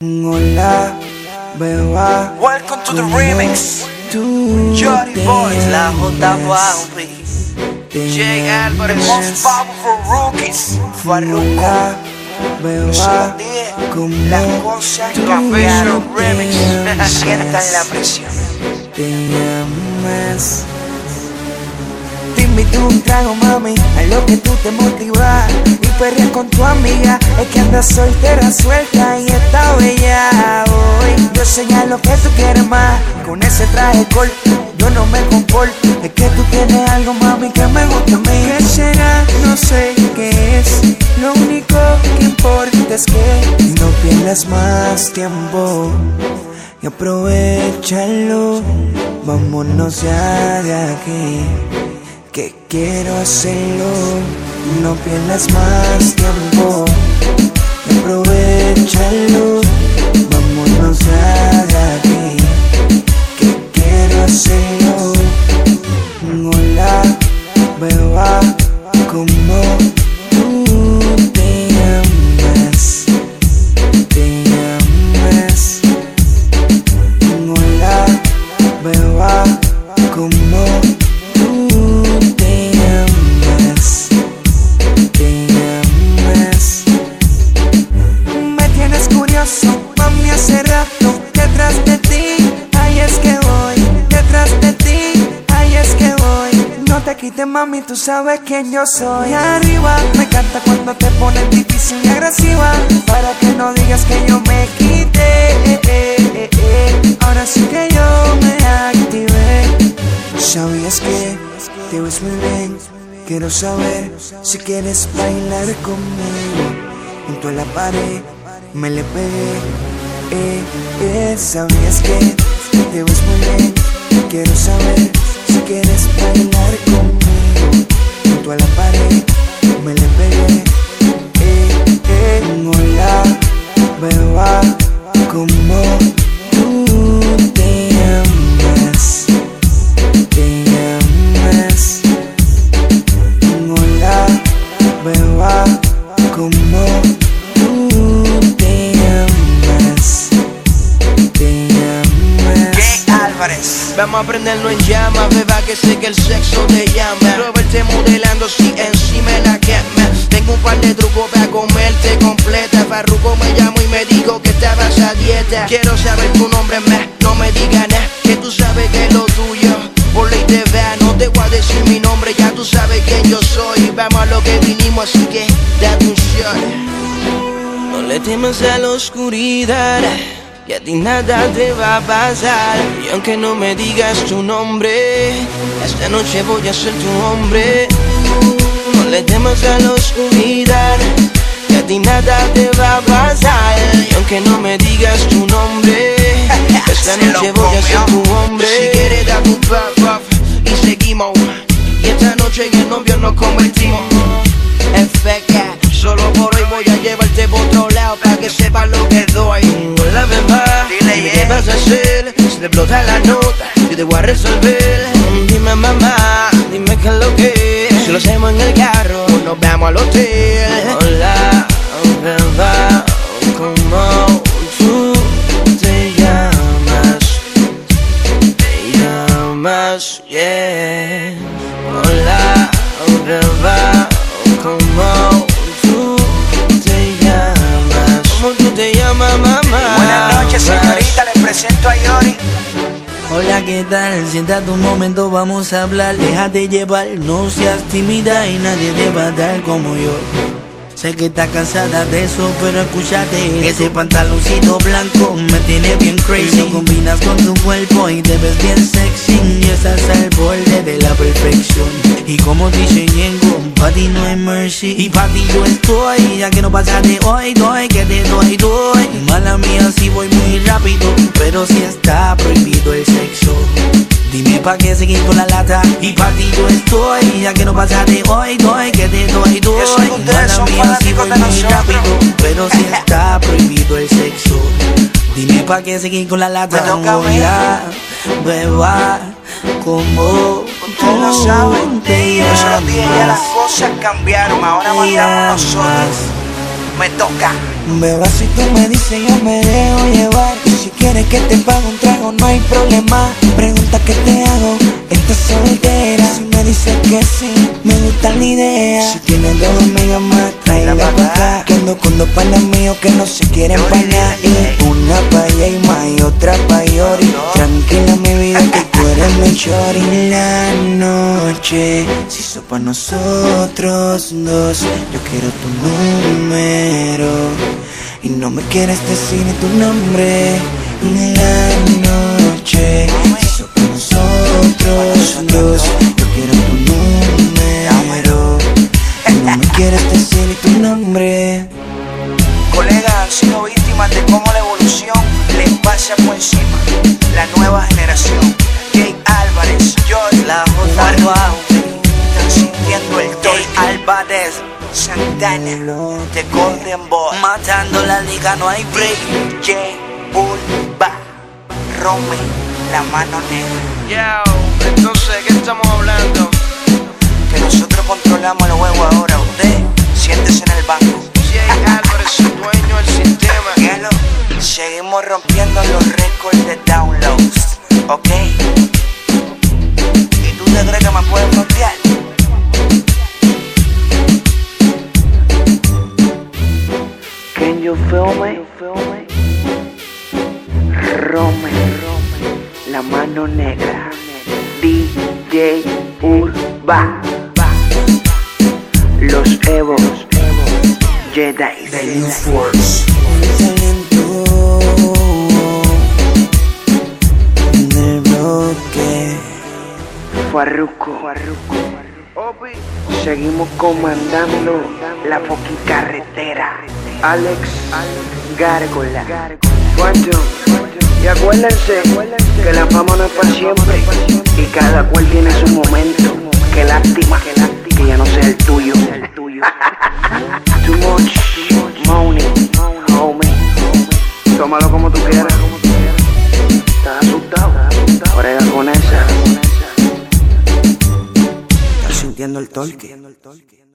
Hola, beba. Welcome to the remix. Jody Boys, La J Bambi, J Álvarez, most powerful rookies. Farruko, Beba, las cosas cambiaron. Remix, sientan la presión. te llamas. Te invito un trago, mami, a lo que tú te motivas. Y perreas con tu amiga, es que andas soltera, suelta y está bella hoy. Yo señalo que tú quieres más, con ese traje corto yo no me comporto. Es que tú tienes algo, mami, que me gusta a mí. ¿Qué será? No sé qué es. Lo único que importa es que no pierdas más tiempo y aprovechalo. Vámonos ya de aquí, que quiero hacerlo. No pierdas más tiempo y aprovechalo. Vámonos ya de aquí, que quiero hacerlo. Hola, beba, como tú te llamas. Te llamas. Hola, beba, como tú te llamas. Te llamas. Me tienes curioso, mami, hace rato detrás de ti. Ahí es que voy, detrás de ti. Ahí es que voy. No te quites, mami, tú sabes quién yo soy. Arriba, me encanta cuando te pones difícil y agresiva, para que no digas que yo me quité. Ahora sí que yo me activé. ¿Sabías que te ves muy bien? Quiero saber si quieres bailar conmigo. Junto a la pared me le pegué. ¿Sabías que te ves muy bien? Quiero saber si quieres bailar conmigo. Junto a la pared me le pegué. Hola, beba, como tú te llamas. Te llamas. Hola, beba, como tú te llamas. Te llamas. J Álvarez. Vamos a prenderlo en llama, beba, que sé que el sexo te llama. Roberte modelando si encima la quema. Tengo un par de trucos para comerte completa. Farruko me llamo y me dijo que estabas a dieta. Quiero saber tu nombre más, no me digas nada, que tú sabes que es lo tuyo. Por ley te vea, no te voy a decir mi nombre, ya tú sabes quién yo soy. Vamos a lo que vinimos, así que date un shot. No le temas a la oscuridad, que a ti nada te va a pasar. Y aunque no me digas tu nombre, esta noche voy a ser tu hombre. No le temas a la oscuridad, que a ti nada te va a pasar. Y aunque no me digas tu nombre, esta noche voy a ser tu hombre. Si quieres dar tu puff y seguimos. Y esta noche en el novio nos convertimos. FK, solo por hoy voy a llevarte por otro lado, para que sepas lo que doy. Hola, beba, dime qué vas a hacer. Si te explota la nota, yo te voy a resolver. Dime, mamá, dime qué es lo que es. Si lo hacemos en el carro, nos vamos al hotel. Hola, beba, como tú te llamas. Te llamas, yeah. Hola, beba, como tú te llamas. ¿Cómo tú te llamas, mamá? Buenas noches, señorita, les presento a Yori. Hola, ¿qué tal? Siéntate un momento, vamos a hablar. Déjate llevar, no seas tímida y nadie te va a dar como yo. Sé que estás cansada de eso, pero escúchate. Ese pantaloncito blanco me tiene bien crazy. Lo combinas con tu cuerpo y te ves bien sexy. Y estás al borde de la perfección. Y como dice Ñengo, pa' ti no hay mercy. Y pa' ti yo estoy, ya que no pasa de hoy, doy, que te doy. Mala mía si voy muy rápido, pero si está prohibido el sexo. Dime pa' qué seguir con la lata. Y pa' ti yo estoy, ya que no pasa de hoy, doy, que te doy. Ustedes son Mala mía si voy fanáticos de muy nosotros. rápido, pero si está prohibido el sexo. Dime pa' qué seguir con la lata. Me toca a mí. Hola, beba, como Ustedes lo saben. te Yo se lo dije, ya las llamas. cosas cambiaron. Ahora mandamos nosotros. me toca. Beba, si tú me dices yo me dejo llevar. Y si quieres que te pague un trago no hay problema. Pregunta qué te hago, estás soltera. Si me dices que sí, me gusta la idea. Si tienes dos amigas más, tráela pa' acá. Que ando con dos panas míos que no se quieren empañar. Y una pa' allá y más y otra pa' Yori. Tranquila mi vida que tú eres mi shorty. La noche se hizo pa' nosotros dos. Yo quiero tu número y no me quieres decir ni tu nombre. La noche se hizo pa' nosotros dos. Yo quiero tu número y no me quieres decir ni tu nombre. Colegas han sido víctimas de cómo la evolución les pasa por encima. La nueva generación, Jake Álvarez, George, la J. Están sintiendo el toque. Jake Álvarez, Santana, The Golden Boy, matando la liga, no hay break. Jay Ulva, Rome, la mano negra. Yo, entonces, ¿qué estamos hablando? Que nosotros controlamos el juego ahora. Usted, siéntese en el banco. Jake Álvarez, el dueño del sistema. Dígalo. Seguimos rompiendo los récords de downloads, ¿ok? ¿Y tú te crees que me puedes frontear? Can you feel me? Rome, la mano negra. DJ Urba. Los Evo Jedi The New Force. Del bloque Farruko. Opi, Seguimos comandando la fucking carretera. Alex Gárgola. Phantom. Y acuérdense que la fama no es para siempre y cada cual tiene su momento. Qué lástima que ya no sea el tuyo. Too much money, homie. Tómalo como tú quieras. ¿Estás asustado? Brega con esa. ¿Estás sintiendo el torque?